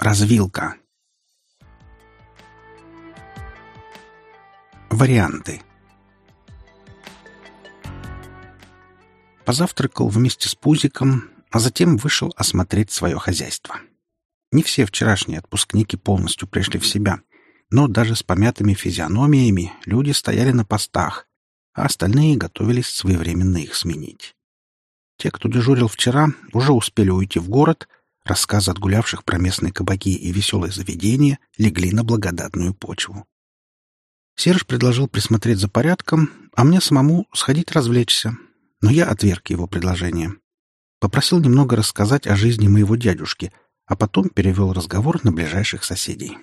Развилка. Варианты. Позавтракал вместе с Пузиком, а затем вышел осмотреть свое хозяйство. Не все вчерашние отпускники полностью пришли в себя, но даже с помятыми физиономиями люди стояли на постах, а остальные готовились своевременно их сменить. Те, кто дежурил вчера, уже успели уйти в город. Рассказы отгулявших про местные кабаки и веселые заведения легли на благодатную почву. Серж предложил присмотреть за порядком, а мне самому сходить развлечься, но я отверг его предложение. Попросил немного рассказать о жизни моего дядюшки, а потом перевел разговор на ближайших соседей.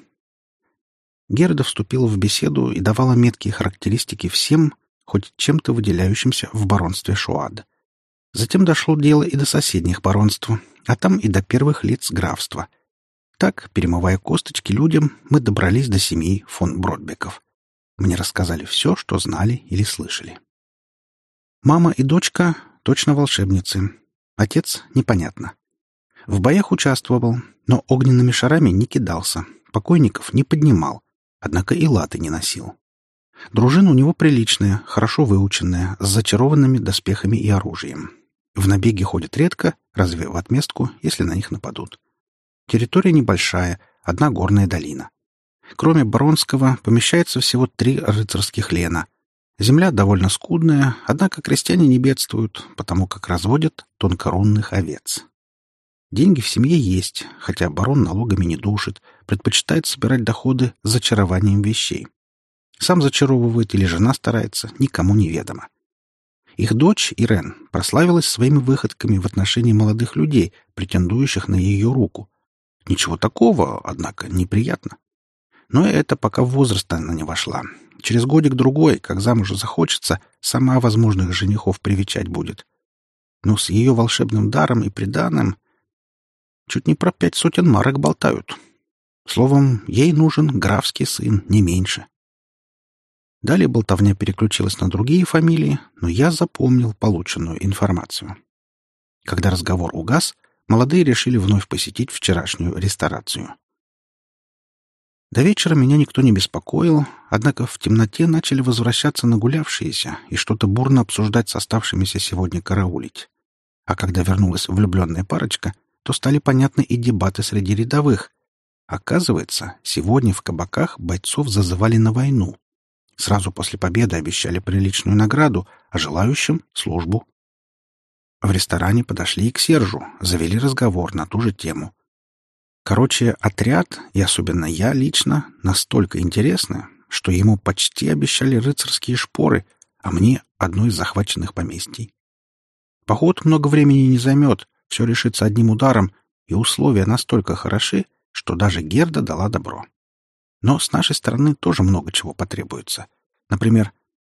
Герда вступила в беседу и давала меткие характеристики всем, хоть чем-то выделяющимся в баронстве Шуад. Затем дошло дело и до соседних баронств, а там и до первых лиц графства. Так, перемывая косточки людям, мы добрались до семьи фон Бродбеков. Мне рассказали все, что знали или слышали. Мама и дочка — точно волшебницы. Отец — непонятно. В боях участвовал, но огненными шарами не кидался, покойников не поднимал, однако и латы не носил. Дружина у него приличная, хорошо выученная, с зачарованными доспехами и оружием. В набеги ходят редко, разве в отместку, если на них нападут. Территория небольшая, одна горная долина. Кроме Баронского помещается всего 3 рыцарских лена. Земля довольно скудная, однако крестьяне не бедствуют, потому как разводят тонкорунных овец. Деньги в семье есть, хотя барон налогами не душит, предпочитает собирать доходы зачарованием вещей. Сам зачаровывает или жена старается, никому не ведомо. Их дочь, Ирен, прославилась своими выходками в отношении молодых людей, претендующих на ее руку. Ничего такого, однако, неприятно. Но это пока в возраст она не вошла. Через годик-другой, как замуж захочется, сама возможных женихов привечать будет. Но с ее волшебным даром и приданым чуть не про 5 сотен марок болтают. Словом, ей нужен графский сын, не меньше. Далее болтовня переключилась на другие фамилии, но я запомнил полученную информацию. Когда разговор угас, молодые решили вновь посетить вчерашнюю ресторацию. До вечера меня никто не беспокоил, однако в темноте начали возвращаться нагулявшиеся и что-то бурно обсуждать с оставшимися сегодня караулить. А когда вернулась влюбленная парочка, то стали понятны и дебаты среди рядовых. Оказывается, сегодня в кабаках бойцов зазывали на войну. Сразу после победы обещали приличную награду, а желающим — службу. В ресторане подошли и к Сержу, завели разговор на ту же тему. Короче, отряд, и особенно я лично, настолько интересны, что ему почти обещали рыцарские шпоры, а мне — одно из захваченных поместий. Поход много времени не займет, все решится одним ударом, и условия настолько хороши, что даже Герда дала добро. Но с нашей стороны тоже много чего потребуется. Например,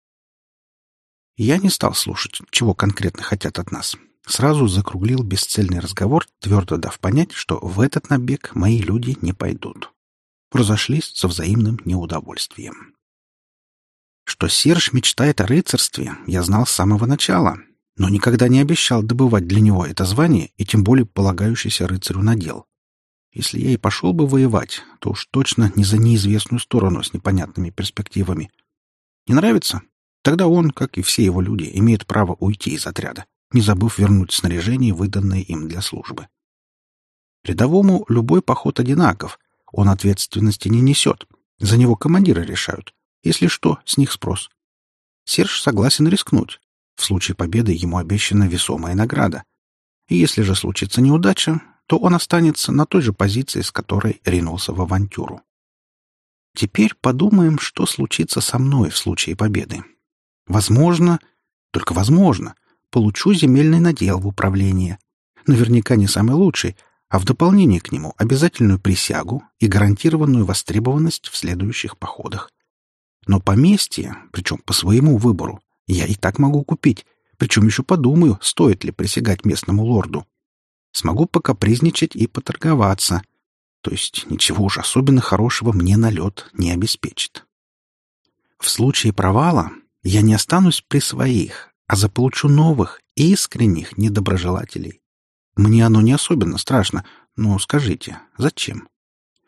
я не стал слушать, чего конкретно хотят от нас. Сразу закруглил бесцельный разговор, твердо дав понять, что в этот набег мои люди не пойдут. Разошлись со взаимным неудовольствием. Что Серж мечтает о рыцарстве, я знал с самого начала, но никогда не обещал добывать для него это звание и тем более полагающийся рыцарю надел. Если я и пошел бы воевать, то уж точно не за неизвестную сторону с непонятными перспективами. Не нравится? Тогда он, как и все его люди, имеет право уйти из отряда, не забыв вернуть снаряжение, выданное им для службы. Рядовому любой поход одинаков, он ответственности не несет, за него командиры решают. Если что, с них спрос. Серж согласен рискнуть. В случае победы ему обещана весомая награда. И если же случится неудача, то он останется на той же позиции, с которой ринулся в авантюру. Теперь подумаем, что случится со мной в случае победы. Возможно, только возможно, получу земельный надел в управление. Наверняка не самый лучший, а в дополнение к нему обязательную присягу и гарантированную востребованность в следующих походах. Но поместье, причем по своему выбору, я и так могу купить, причем еще подумаю, стоит ли присягать местному лорду. Смогу покапризничать и поторговаться. То есть ничего уж особенно хорошего мне налет не обеспечит. В случае провала я не останусь при своих, а заполучу новых, искренних недоброжелателей. Мне оно не особенно страшно, но скажите, зачем?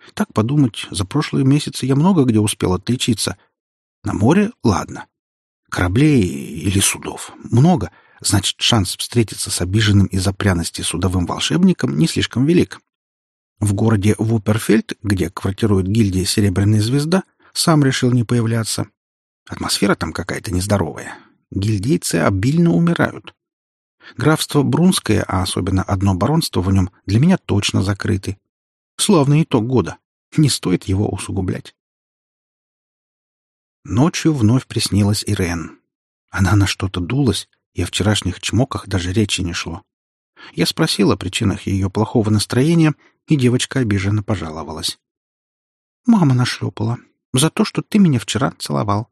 Так подумать, за прошлые месяцы я много где успел отличиться. На море — ладно. Кораблей или судов много, значит, шанс встретиться с обиженным из-за пряности судовым волшебником не слишком велик. В городе Вуперфельд, где квартирует гильдия «Серебряная звезда», сам решил не появляться. Атмосфера там какая-то нездоровая. Гильдейцы обильно умирают. Графство Брунское, а особенно одно баронство в нем, для меня точно закрыты. Славный итог года. Не стоит его усугублять. Ночью вновь приснилась Ирен. Она на что-то дулась, и о вчерашних чмоках даже речи не шло. Я спросил о причинах ее плохого настроения, и девочка обиженно пожаловалась. «Мама нашлепала. За то, что ты меня вчера целовал».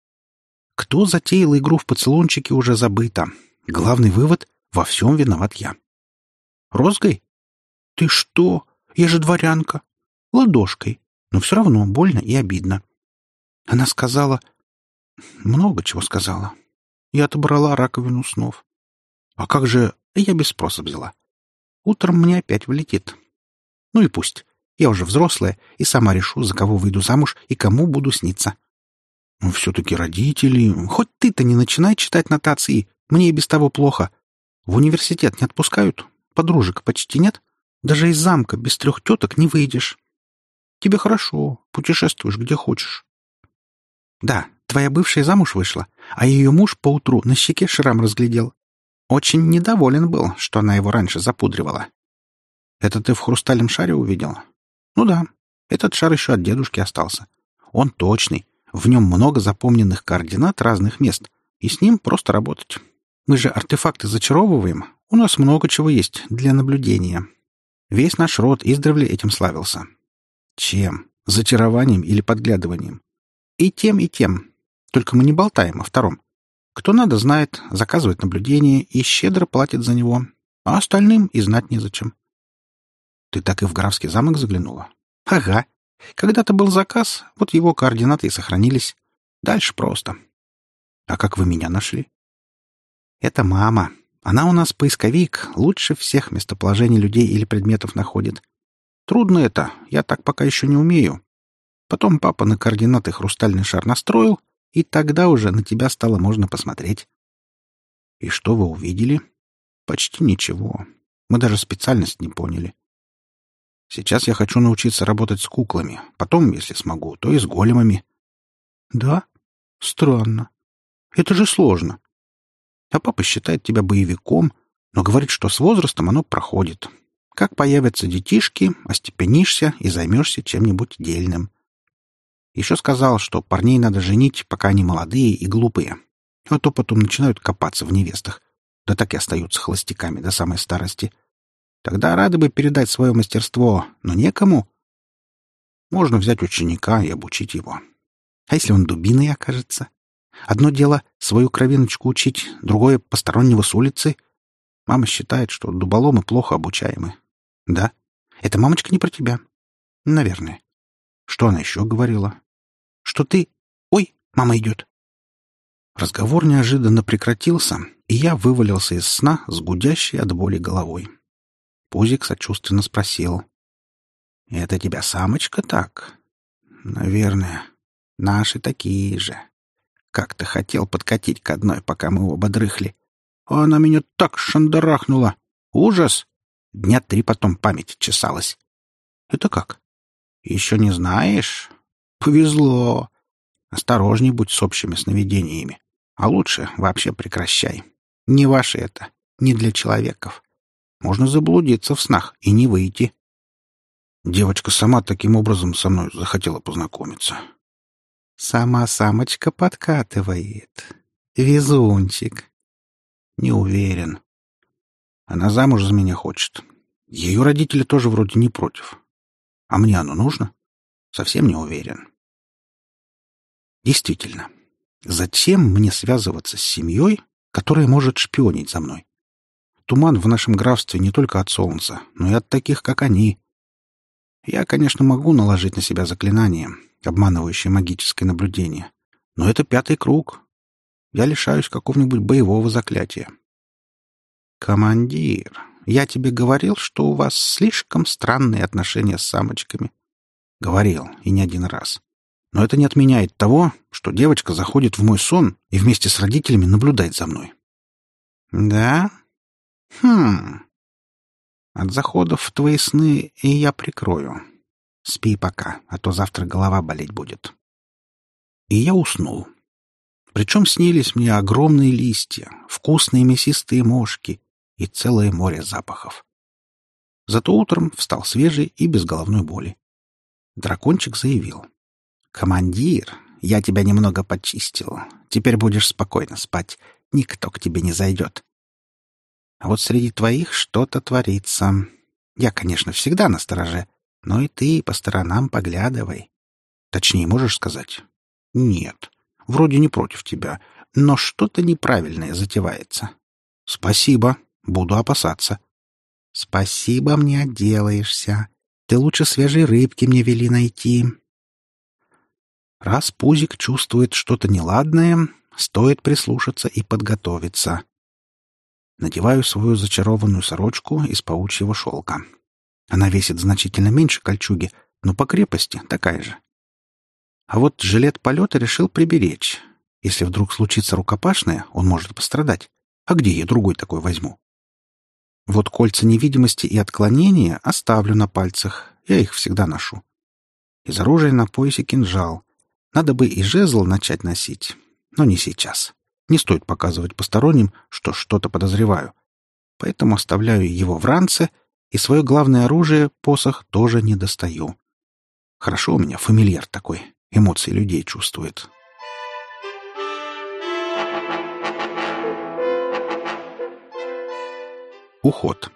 Кто затеял игру в поцелунчики, уже забыто. Главный вывод — во всем виноват я. «Розгой? Ты что? Я же дворянка. Ладошкой. Но все равно больно и обидно». Она сказала... Много чего сказала. Я отобрала раковину снов. А как же... Я без спроса взяла. Утром мне опять влетит. Ну и пусть. Я уже взрослая и сама решу, за кого выйду замуж и кому буду сниться. Ну, все-таки родители... Хоть ты-то не начинай читать нотации. Мне и без того плохо. В университет не отпускают. Подружек почти нет. Даже из замка без 3 теток не выйдешь. Тебе хорошо. Путешествуешь где хочешь. Да, твоя бывшая замуж вышла, а ее муж поутру на щеке шрам разглядел. Очень недоволен был, что она его раньше запудривала. Это ты в хрустальном шаре увидел? Ну да, этот шар еще от дедушки остался. Он точный, в нем много запомненных координат разных мест, и с ним просто работать. Мы же артефакты зачаровываем, у нас много чего есть для наблюдения. Весь наш род издревле этим славился. Чем? Зачарованием или подглядыванием? И тем, и тем. Только мы не болтаем о втором. Кто надо, знает, заказывает наблюдение и щедро платит за него, а остальным и знать незачем. Ты так и в графский замок заглянула? Ага. Когда-то был заказ, вот его координаты и сохранились. Дальше просто. А как вы меня нашли? Это мама. Она у нас поисковик, лучше всех местоположений людей или предметов находит. Трудно это, я так пока еще не умею. Потом папа на координаты хрустальный шар настроил, и тогда уже на тебя стало можно посмотреть. И что вы увидели? Почти ничего. Мы даже специальность не поняли. Сейчас я хочу научиться работать с куклами. Потом, если смогу, то и с големами. Да? Странно. Это же сложно. А папа считает тебя боевиком, но говорит, что с возрастом оно проходит. Как появятся детишки, остепенишься и займешься чем-нибудь дельным. Еще сказал, что парней надо женить, пока они молодые и глупые. А то потом начинают копаться в невестах. Да так и остаются холостяками до самой старости. Тогда рады бы передать свое мастерство, но некому. Можно взять ученика и обучить его. А если он дубиной окажется? Одно дело свою кровиночку учить, другое — постороннего с улицы. Мама считает, что дуболомы плохо обучаемы. Да, это мамочка не про тебя. Наверное. Что она еще говорила? Что ты... Ой, мама идет. Разговор неожиданно прекратился, и я вывалился из сна с гудящей от боли головой. Пузик сочувственно спросил. — Это тебя самочка так? — Наверное. Наши такие же. Как-то хотел подкатить к одной, пока мы оба дрыхли. А она меня так шандарахнула. Ужас! 3 дня потом память чесалась. — Это как? — Еще не знаешь? Повезло. Осторожней будь с общими сновидениями. А лучше вообще прекращай. Не ваше это, не для человеков. Можно заблудиться в снах и не выйти. Девочка сама таким образом со мной захотела познакомиться. Сама самочка подкатывает. Везунчик. Не уверен. Она замуж за меня хочет. Ее родители тоже вроде не против. А мне оно нужно? Совсем не уверен. Действительно, зачем мне связываться с семьей, которая может шпионить за мной? Туман в нашем графстве не только от солнца, но и от таких, как они. Я, конечно, могу наложить на себя заклинание, обманывающее магическое наблюдение, но это 5-й круг. Я лишаюсь какого-нибудь боевого заклятия. Командир, я тебе говорил, что у вас слишком странные отношения с самочками. Говорил, и не один раз. Но это не отменяет того, что девочка заходит в мой сон и вместе с родителями наблюдает за мной. Да? От заходов в твои сны и я прикрою. Спи пока, а то завтра голова болеть будет. И я уснул. Причем снились мне огромные листья, вкусные мясистые мошки и целое море запахов. Зато утром встал свежий и без головной боли. Дракончик заявил: «Командир, я тебя немного почистил. Теперь будешь спокойно спать. Никто к тебе не зайдет. А вот среди твоих что-то творится. Я, конечно, всегда настороже, но и ты по сторонам поглядывай. Точнее, можешь сказать? Нет, вроде не против тебя, но что-то неправильное затевается. Спасибо, буду опасаться». «Спасибо, мне отделаешься. Ты лучше свежей рыбки мне вели найти». Раз Пузик чувствует что-то неладное, стоит прислушаться и подготовиться. Надеваю свою зачарованную сорочку из паучьего шелка. Она весит значительно меньше кольчуги, но по крепости такая же. А вот жилет полета решил приберечь. Если вдруг случится рукопашное, он может пострадать. А где я другой такой возьму? Вот кольца невидимости и отклонения оставлю на пальцах. Я их всегда ношу. Из оружия на поясе кинжал. Надо бы и жезл начать носить. Но не сейчас. Не стоит показывать посторонним, что что-то подозреваю. Поэтому оставляю его в ранце, и свое главное оружие, посох, тоже не достаю. Хорошо у меня фамильяр такой. Эмоции людей чувствует. Уход.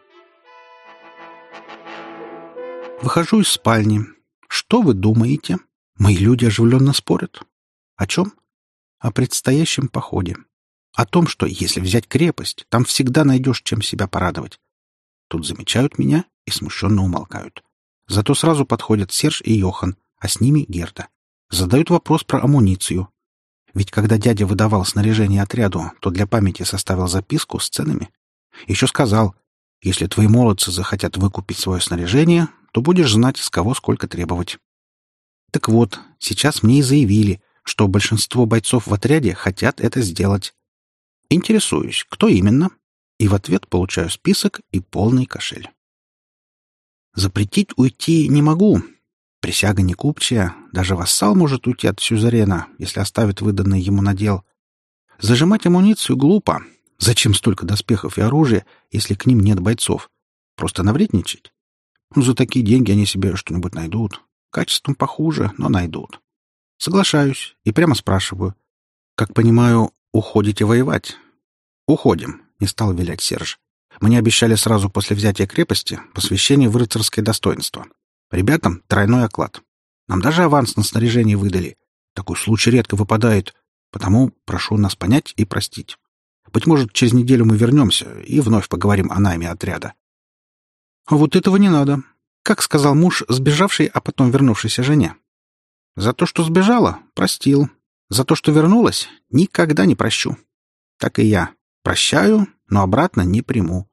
Выхожу из спальни. Что вы думаете? Мои люди оживленно спорят. О чем? О предстоящем походе. О том, что если взять крепость, там всегда найдешь, чем себя порадовать. Тут замечают меня и смущенно умолкают. Зато сразу подходят Серж и Йохан, а с ними Герда. Задают вопрос про амуницию. Ведь когда дядя выдавал снаряжение отряду, то для памяти составил записку с ценами. Еще сказал: если твои молодцы захотят выкупить свое снаряжение, то будешь знать, с кого сколько требовать. Так вот, сейчас мне и заявили, что большинство бойцов в отряде хотят это сделать. Интересуюсь, кто именно, и в ответ получаю список и полный кошель. Запретить уйти не могу. Присяга не купчая, даже вассал может уйти от сюзерена, если оставит выданный ему надел. Зажимать амуницию глупо. Зачем столько доспехов и оружия, если к ним нет бойцов? Просто навредничать? За такие деньги они себе что-нибудь найдут. Качеством похуже, но найдут. Соглашаюсь и прямо спрашиваю. Как понимаю, уходите воевать? Уходим, не стал вилять Серж. Мне обещали сразу после взятия крепости посвящение в рыцарское достоинство. Ребятам тройной оклад. Нам даже аванс на снаряжение выдали. Такой случай редко выпадает, потому прошу нас понять и простить. Быть может, через неделю мы вернемся и вновь поговорим о найме отряда. А вот этого не надо. Как сказал муж, сбежавший, а потом вернувшейся жене. За то, что сбежала, простил. За то, что вернулась, никогда не прощу. Так и я. Прощаю, но обратно не приму.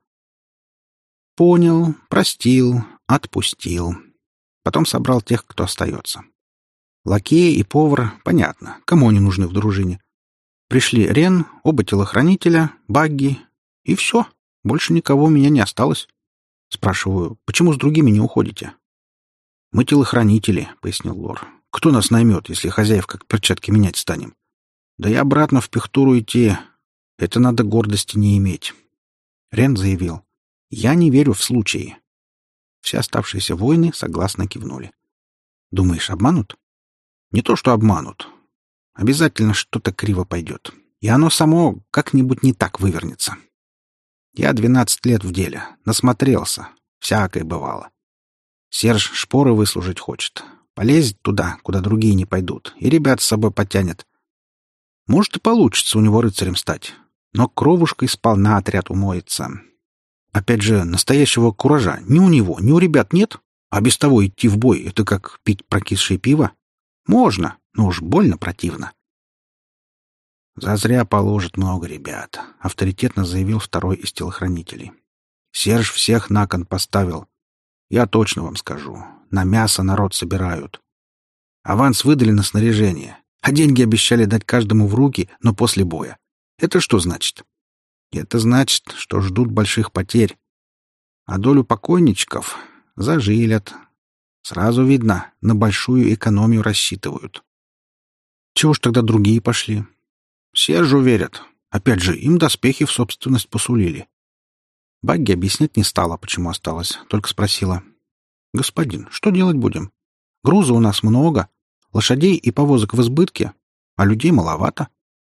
Понял, простил, отпустил. Потом собрал тех, кто остается. Лакеи и повар, понятно, кому они нужны в дружине. Пришли Рен, оба телохранителя, Багги, и все. Больше никого у меня не осталось. Спрашиваю, почему с другими не уходите? Мы телохранители, пояснил Лор. Кто нас наймет, если хозяев как перчатки менять станем? Да и обратно в Пехтуру идти. Это надо гордости не иметь. Рен заявил. Я не верю в случаи. Все оставшиеся воины согласно кивнули. Думаешь, обманут? Не то, что обманут. Обязательно что-то криво пойдет. И оно само как-нибудь не так вывернется. Я 12 лет в деле. Насмотрелся. Всякое бывало. Серж шпоры выслужить хочет. Полезет туда, куда другие не пойдут. И ребят с собой потянет. Может, и получится у него рыцарем стать. Но кровушкой сполна отряд умоется. Опять же, настоящего куража ни у него, ни у ребят нет. А без того идти в бой — это как пить прокисшее пиво. Можно, но уж больно противно. «Зазря положит много ребят», — авторитетно заявил второй из телохранителей. «Серж всех на кон поставил. Я точно вам скажу. на мясо народ собирают. Аванс выдали на снаряжение, а деньги обещали дать каждому в руки, но после боя. Это что значит? Это значит, что ждут больших потерь. А долю покойничков зажилят. Сразу видно, на большую экономию рассчитывают. Чего ж тогда другие пошли? Сержу верят. Опять же, им доспехи в собственность посулили. Багги объяснять не стала, почему осталась, только спросила. «Господин, что делать будем? Груза у нас много, лошадей и повозок в избытке, а людей маловато».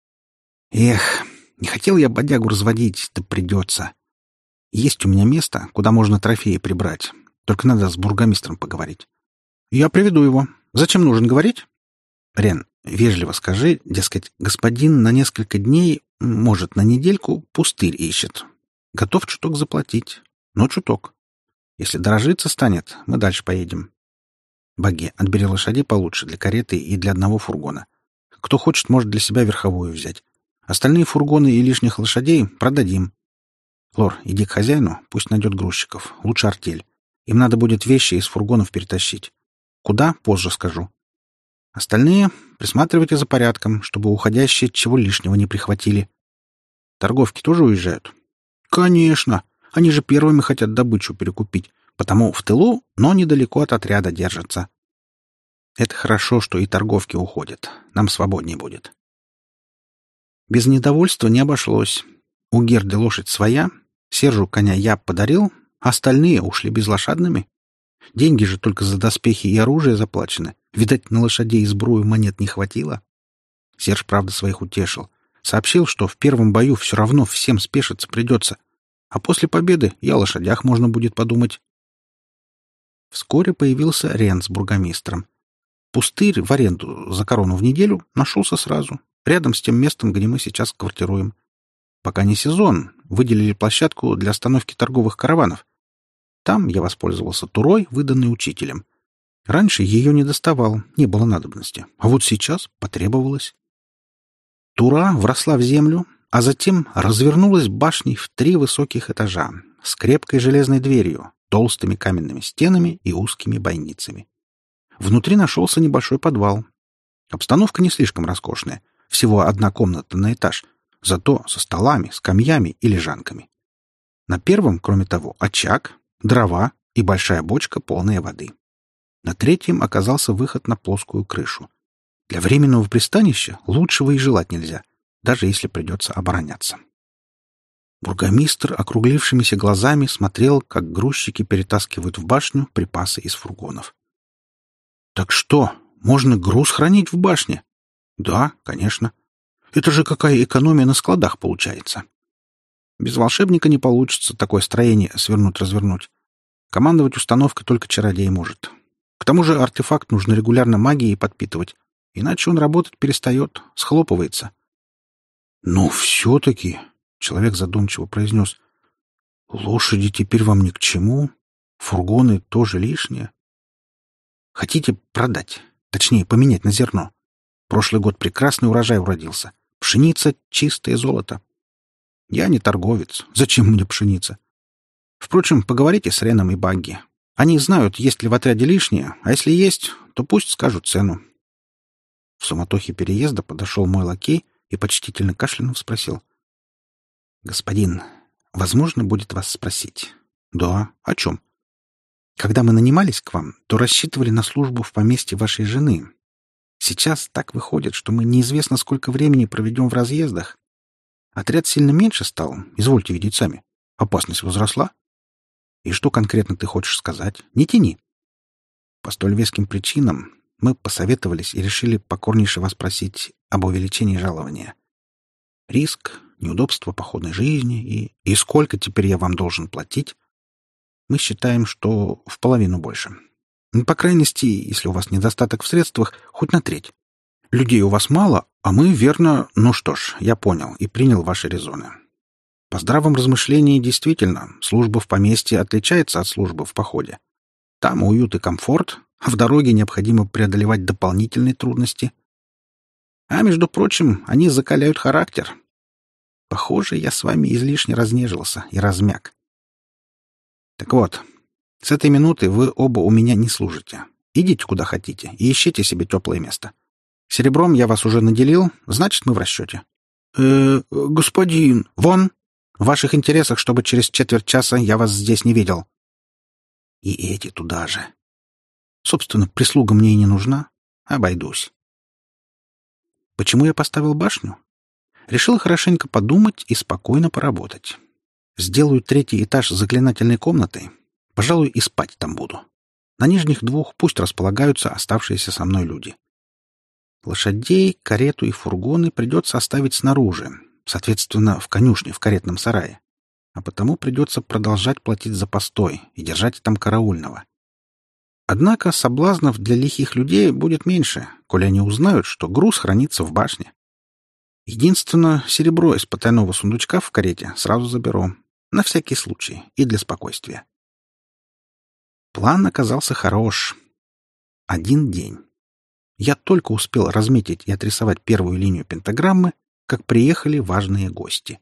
«Эх, не хотел я бодягу разводить, да придется. Есть у меня место, куда можно трофеи прибрать, только надо с бургомистром поговорить». «Я приведу его. Зачем нужен говорить?» «Рен, вежливо скажи, дескать, господин на несколько дней, может, на недельку, пустырь ищет. Готов чуток заплатить, но чуток. Если дорожиться станет, мы дальше поедем. Багги, отбери лошадей получше для кареты и для одного фургона. Кто хочет, может для себя верховую взять. Остальные фургоны и лишних лошадей продадим. Лор, иди к хозяину, пусть найдет грузчиков. Лучше артель. Им надо будет вещи из фургонов перетащить. Куда, позже скажу. Остальные присматривайте за порядком, чтобы уходящие чего лишнего не прихватили. Торговки тоже уезжают? Конечно. Они же первыми хотят добычу перекупить, потому в тылу, но недалеко от отряда держатся. Это хорошо, что и торговки уходят. Нам свободнее будет. Без недовольства не обошлось. У Герды лошадь своя, Сержу коня я подарил, а остальные ушли безлошадными. Деньги же только за доспехи и оружие заплачены. Видать, на лошадей и сбрую монет не хватило. Серж, правда, своих утешил. Сообщил, что в первом бою все равно всем спешиться придется. А после победы и о лошадях можно будет подумать. Вскоре появился Рен с бургомистром. Пустырь в аренду за корону в неделю нашелся сразу, рядом с тем местом, где мы сейчас квартируем. Пока не сезон, выделили площадку для остановки торговых караванов. Там я воспользовался турой, выданной учителем. Раньше ее не доставал, не было надобности, а вот сейчас потребовалось. Тура вросла в землю, а затем развернулась башней в 3 высоких этажа с крепкой железной дверью, толстыми каменными стенами и узкими бойницами. Внутри нашелся небольшой подвал. Обстановка не слишком роскошная, всего 1 комната на этаж, зато со столами, скамьями и лежанками. На первом, кроме того, очаг, дрова и большая бочка, полная воды. На 3-м оказался выход на плоскую крышу. Для временного пристанища лучшего и желать нельзя, даже если придется обороняться. Бургомистр округлившимися глазами смотрел, как грузчики перетаскивают в башню припасы из фургонов. «Так что, можно груз хранить в башне?» «Да, конечно. Это же какая экономия на складах получается!» «Без волшебника не получится такое строение свернуть-развернуть. Командовать установкой только чародей может. К тому же артефакт нужно регулярно магией подпитывать, иначе он работать перестает, схлопывается». «Ну, все-таки...» — человек задумчиво произнес. «Лошади теперь вам ни к чему, фургоны тоже лишние. Хотите продать, точнее, поменять на зерно? Прошлый год прекрасный урожай уродился. Пшеница — чистое золото. Я не торговец. Зачем мне пшеница? Впрочем, поговорите с Реном и Багги. Они знают, есть ли в отряде лишнее, а если есть, то пусть скажут цену». В суматохе переезда подошел мой лакей и почтительно кашлянув спросил. «Господин, возможно будет вас спросить?» «Да. О чем?» «Когда мы нанимались к вам, то рассчитывали на службу в поместье вашей жены. Сейчас так выходит, что мы неизвестно сколько времени проведем в разъездах. Отряд сильно меньше стал, извольте видеть сами. Опасность возросла. И что конкретно ты хочешь сказать? Не тяни». По столь веским причинам мы посоветовались и решили покорнейше вас спросить об увеличении жалования. Риск, неудобства походной жизни и сколько теперь я вам должен платить? Мы считаем, что в половину больше. По крайности, если у вас недостаток в средствах, хоть на 1/3. Людей у вас мало, а мы, верно... Ну что ж, я понял и принял ваши резоны. По здравом размышлении, действительно, служба в поместье отличается от службы в походе. Там уют и комфорт, а в дороге необходимо преодолевать дополнительные трудности. А, между прочим, они закаляют характер. Похоже, я с вами излишне разнежился и размяк. Так вот, С этой минуты вы оба у меня не служите. Идите куда хотите и ищите себе теплое место. Серебром я вас уже наделил, значит, мы в расчете. Господин, вон! В ваших интересах, чтобы через четверть часа я вас здесь не видел. И эти туда же. Собственно, прислуга мне и не нужна. Обойдусь. Почему я поставил башню? Решил хорошенько подумать и спокойно поработать. Сделаю 3-й этаж заклинательной комнатой. Пожалуй, и спать там буду. На нижних 2 пусть располагаются оставшиеся со мной люди. Лошадей, карету и фургоны придется оставить снаружи, соответственно, в конюшне, в каретном сарае. А потому придется продолжать платить за постой и держать там караульного. Однако соблазнов для лихих людей будет меньше, коли они узнают, что груз хранится в башне. Единственное, серебро из потайного сундучка в карете сразу заберу. На всякий случай и для спокойствия. План оказался хорош. 1 день. Я только успел разметить и отрисовать первую линию пентаграммы, как приехали важные гости.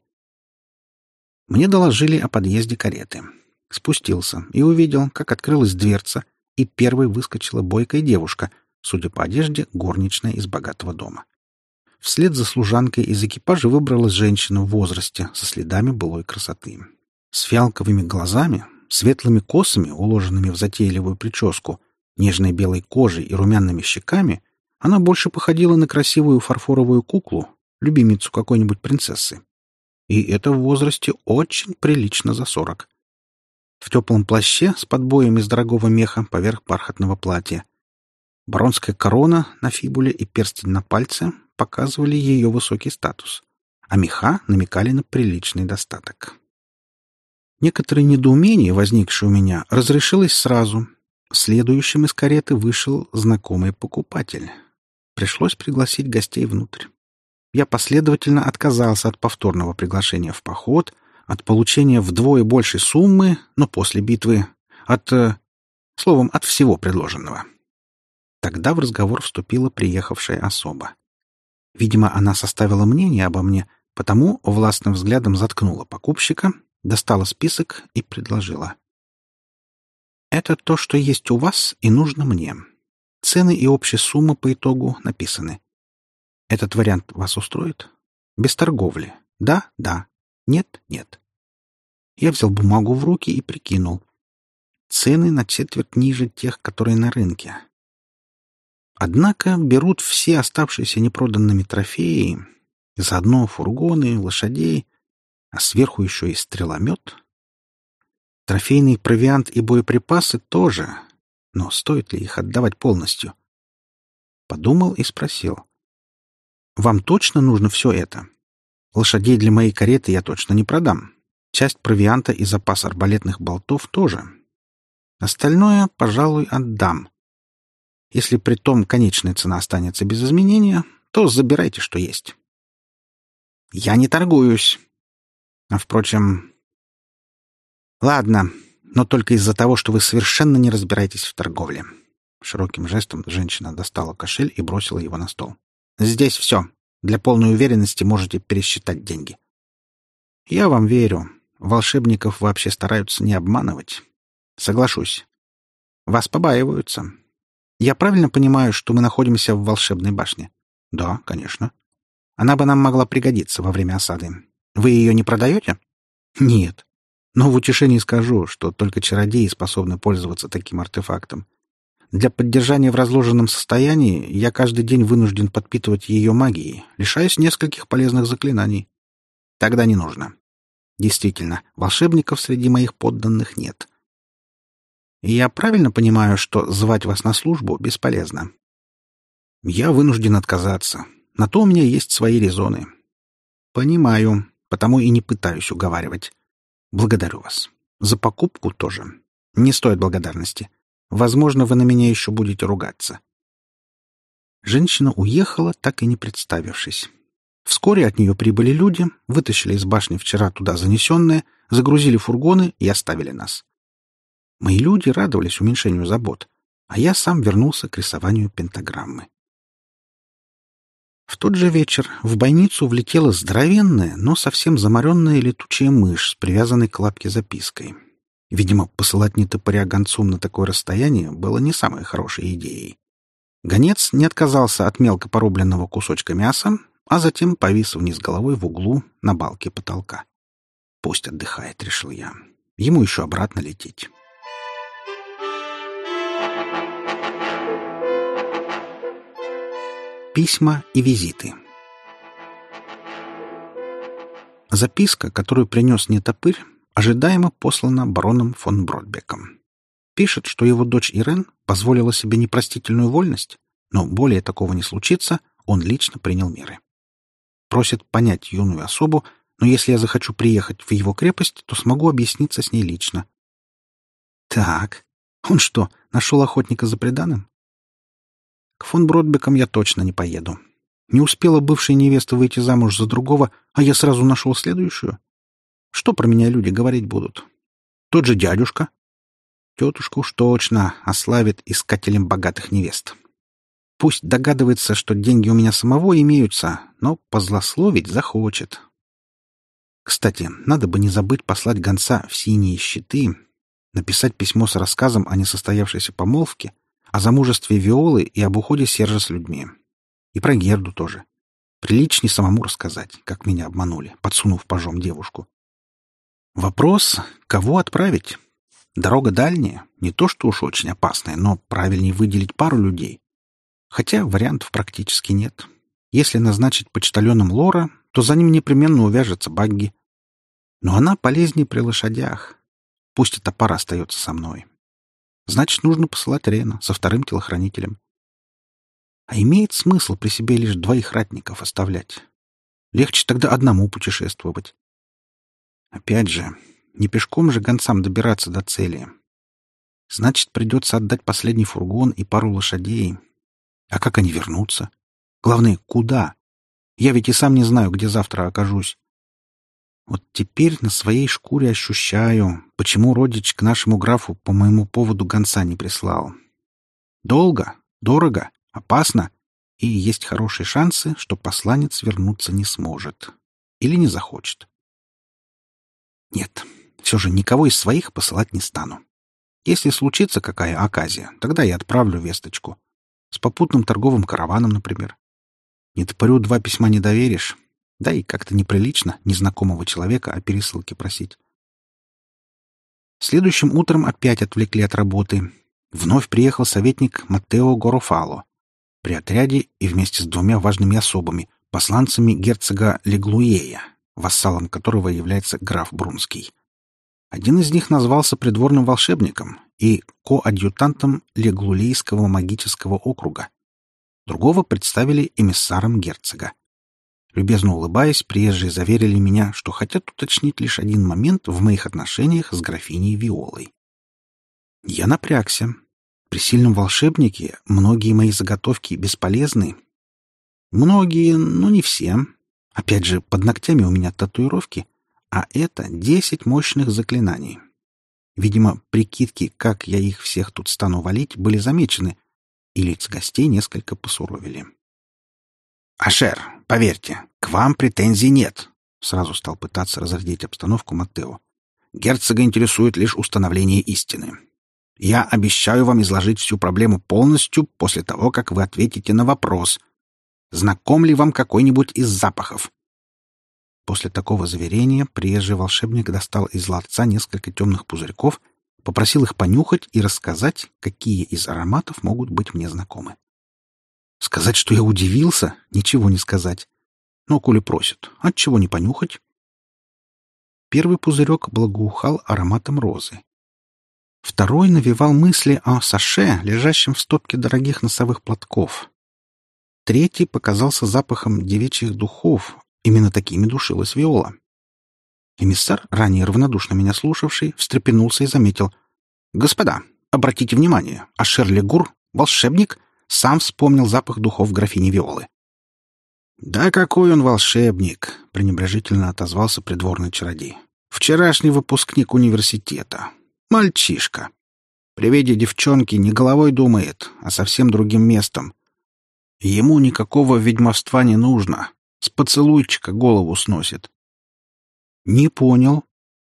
Мне доложили о подъезде кареты. Спустился и увидел, как открылась дверца, и первой выскочила бойкая девушка, судя по одежде, горничная из богатого дома. Вслед за служанкой из экипажа выбралась женщина в возрасте со следами былой красоты. С фиалковыми глазами, светлыми косами, уложенными в затейливую прическу, нежной белой кожей и румяными щеками, она больше походила на красивую фарфоровую куклу, любимицу какой-нибудь принцессы. И это в возрасте очень прилично за 40. В теплом плаще с подбоем из дорогого меха поверх бархатного платья. Баронская корона на фибуле и перстень на пальце показывали ее высокий статус, а меха намекали на приличный достаток. Некоторое недоумение, возникшее у меня, разрешилось сразу. Следующим из кареты вышел знакомый покупатель. Пришлось пригласить гостей внутрь. Я последовательно отказался от повторного приглашения в поход, от получения вдвое большей суммы, но после битвы, словом, от всего предложенного. Тогда в разговор вступила приехавшая особа. Видимо, она составила мнение обо мне, потому властным взглядом заткнула покупщика, достала список и предложила. «Это то, что есть у вас, и нужно мне. Цены и общая сумма по итогу написаны. Этот вариант вас устроит? Без торговли. Да, да. Нет, нет». Я взял бумагу в руки и прикинул. Цены на четверть ниже тех, которые на рынке. Однако берут все оставшиеся непроданными трофеи, заодно фургоны, лошадей, а сверху еще и стреломет. Трофейный провиант и боеприпасы тоже, но стоит ли их отдавать полностью? Подумал и спросил. «Вам точно нужно все это? Лошадей для моей кареты я точно не продам. Часть провианта и запас арбалетных болтов тоже. Остальное, пожалуй, отдам. Если при том конечная цена останется без изменения, то забирайте, что есть». «Я не торгуюсь. А, впрочем... Ладно, но только из-за того, что вы совершенно не разбираетесь в торговле». Широким жестом женщина достала кошель и бросила его на стол. «Здесь все. Для полной уверенности можете пересчитать деньги». «Я вам верю. Волшебников вообще стараются не обманывать. Соглашусь. Вас побаиваются. Я правильно понимаю, что мы находимся в волшебной башне?» «Да, конечно. Она бы нам могла пригодиться во время осады. Вы ее не продаете?» «Нет. Но в утешении скажу, что только чародеи способны пользоваться таким артефактом. Для поддержания в разложенном состоянии я каждый день вынужден подпитывать ее магией, лишаясь нескольких полезных заклинаний. Тогда не нужно. Действительно, волшебников среди моих подданных нет. И я правильно понимаю, что звать вас на службу бесполезно?» «Я вынужден отказаться. На то у меня есть свои резоны». «Понимаю, потому и не пытаюсь уговаривать. Благодарю вас. За покупку тоже. Не стоит благодарности. Возможно, вы на меня еще будете ругаться». Женщина уехала, так и не представившись. Вскоре от нее прибыли люди, вытащили из башни вчера туда занесенное, загрузили фургоны и оставили нас. Мои люди радовались уменьшению забот, а я сам вернулся к рисованию пентаграммы. В тот же вечер в бойницу влетела здоровенная, но совсем заморенная летучая мышь с привязанной к лапке запиской. Видимо, посылать нетопыря гонцом на такое расстояние было не самой хорошей идеей. Гонец не отказался от мелко порубленного кусочка мяса, а затем повис вниз головой в углу на балке потолка. «Пусть отдыхает», — решил я. «Ему еще обратно лететь». Письма и визиты. Записка, которую принес нетопырь, ожидаемо послана бароном фон Бродбеком. Пишет, что его дочь Ирен позволила себе непростительную вольность, но более такого не случится, он лично принял меры. Просит понять юную особу, но если я захочу приехать в его крепость, то смогу объясниться с ней лично. Так, он что, нашел охотника за приданым? К фон Бродбекам я точно не поеду. Не успела бывшая невеста выйти замуж за другого, а я сразу нашел следующую. Что про меня люди говорить будут? Тот же дядюшка. Тетушка уж точно ославит искателем богатых невест. Пусть догадывается, что деньги у меня самого имеются, но позлословить захочет. Кстати, надо бы не забыть послать гонца в синие щиты, написать письмо с рассказом о несостоявшейся помолвке, о замужестве Виолы и об уходе Сержа с людьми. И про Герду тоже. Приличнее самому рассказать, как меня обманули, подсунув пажом девушку. Вопрос, кого отправить? Дорога дальняя, не то что уж очень опасная, но правильнее выделить пару людей. Хотя вариантов практически нет. Если назначить почтальоном Лора, то за ним непременно увяжется Багги. Но она полезнее при лошадях. Пусть эта пара остается со мной. Значит, нужно посылать Рена со вторым телохранителем. А имеет смысл при себе лишь 2 ратников оставлять? Легче тогда одному путешествовать. Опять же, не пешком же гонцам добираться до цели. Значит, придется отдать последний фургон и пару лошадей. А как они вернутся? Главное, куда? Я ведь и сам не знаю, где завтра окажусь. Вот теперь на своей шкуре ощущаю, почему родич к нашему графу по моему поводу гонца не прислал. Долго, дорого, опасно, и есть хорошие шансы, что посланец вернуться не сможет. Или не захочет. Нет, все же никого из своих посылать не стану. Если случится какая оказия, тогда я отправлю весточку. С попутным торговым караваном, например. Нетопырю 2 письма не доверишь. Да и как-то неприлично незнакомого человека о пересылке просить. Следующим утром опять отвлекли от работы. Вновь приехал советник Маттео Горофало при отряде и вместе с 2 важными особами, посланцами герцога Леглуея, вассалом которого является граф Брунский. Один из них назвался придворным волшебником и коадъютантом Леглулейского магического округа. Другого представили эмиссаром герцога. Любезно улыбаясь, приезжие заверили меня, что хотят уточнить лишь один момент в моих отношениях с графиней Виолой. Я напрягся. При сильном волшебнике многие мои заготовки бесполезны. Многие, но не все. Опять же, под ногтями у меня татуировки, а это 10 мощных заклинаний. Видимо, прикидки, как я их всех тут стану валить, были замечены, и лица гостей несколько посуровили. «Ашер, поверьте, к вам претензий нет», — сразу стал пытаться разрядить обстановку Маттео. «Герцога интересует лишь установление истины. Я обещаю вам изложить всю проблему полностью после того, как вы ответите на вопрос, знаком ли вам какой-нибудь из запахов». После такого заверения приезжий волшебник достал из ларца несколько темных пузырьков, попросил их понюхать и рассказать, какие из ароматов могут быть мне знакомы. Сказать, что я удивился, ничего не сказать. Но коли просят, отчего не понюхать? Первый пузырек благоухал ароматом розы. Второй навевал мысли о саше, лежащем в стопке дорогих носовых платков. Третий показался запахом девичьих духов. Именно такими душилась Виола. Эмиссар, ранее равнодушно меня слушавший, встрепенулся и заметил: «Господа, обратите внимание, Ашер Легур, волшебник, сам вспомнил запах духов графини Виолы». «Да какой он волшебник!» — пренебрежительно отозвался придворный чародей. «Вчерашний выпускник университета. Мальчишка. При виде девчонки не головой думает, а совсем другим местом. Ему никакого ведьмовства не нужно. С поцелуйчика голову сносит». «Не понял».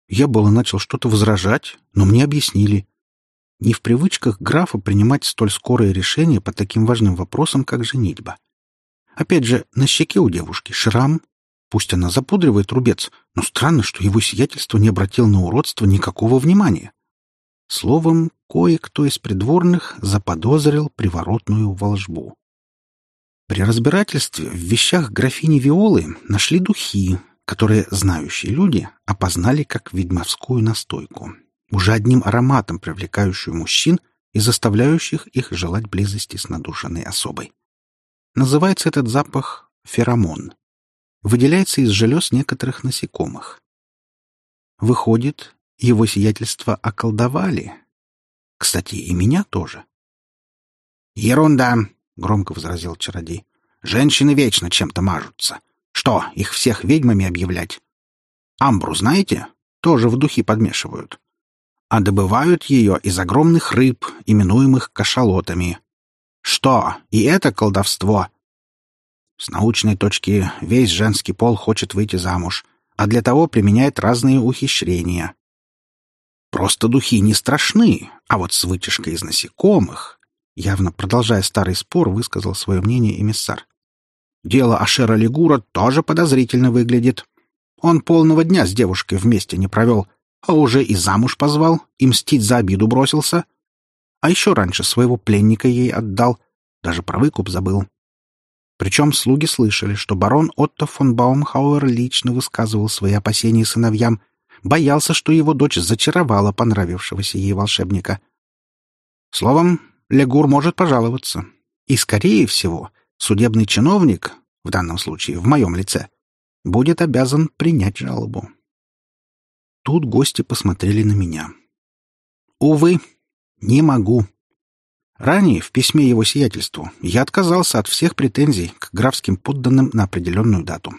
Я было начал что-то возражать, но мне объяснили. Не в привычках графа принимать столь скорые решения по таким важным вопросам, как женитьба. Опять же, на щеке у девушки шрам. Пусть она запудривает рубец, но странно, что его сиятельство не обратил на уродство никакого внимания. Словом, кое-кто из придворных заподозрил приворотную волшбу. При разбирательстве в вещах графини Виолы нашли духи, которые знающие люди опознали как ведьмовскую настойку, уже одним ароматом привлекающую мужчин и заставляющих их желать близости с надушенной особой. Называется этот запах феромон. Выделяется из желез некоторых насекомых. Выходит, его сиятельство околдовали. Кстати, и меня тоже. «Ерунда!» — громко возразил чародей. «Женщины вечно чем-то мажутся. Что, их всех ведьмами объявлять? Амбру знаете? Тоже в духи подмешивают. А добывают ее из огромных рыб, именуемых кашалотами. Что, и это колдовство? С научной точки весь женский пол хочет выйти замуж, а для того применяет разные ухищрения. Просто духи не страшны, а вот с вытяжкой из насекомых...» Явно продолжая старый спор, высказал свое мнение эмиссар. «Дело Ашера Лигура тоже подозрительно выглядит. Он полного дня с девушкой вместе не провел, а уже и замуж позвал, и мстить за обиду бросился. А еще раньше своего пленника ей отдал, даже про выкуп забыл. Причем слуги слышали, что барон Отто фон Баумхауэр лично высказывал свои опасения сыновьям, боялся, что его дочь зачаровала понравившегося ей волшебника. Словом, Легур может пожаловаться. И, скорее всего, судебный чиновник, в данном случае в моем лице, будет обязан принять жалобу. Тут гости посмотрели на меня. Увы, не могу. Ранее в письме его сиятельству я отказался от всех претензий к графским подданным на определенную дату.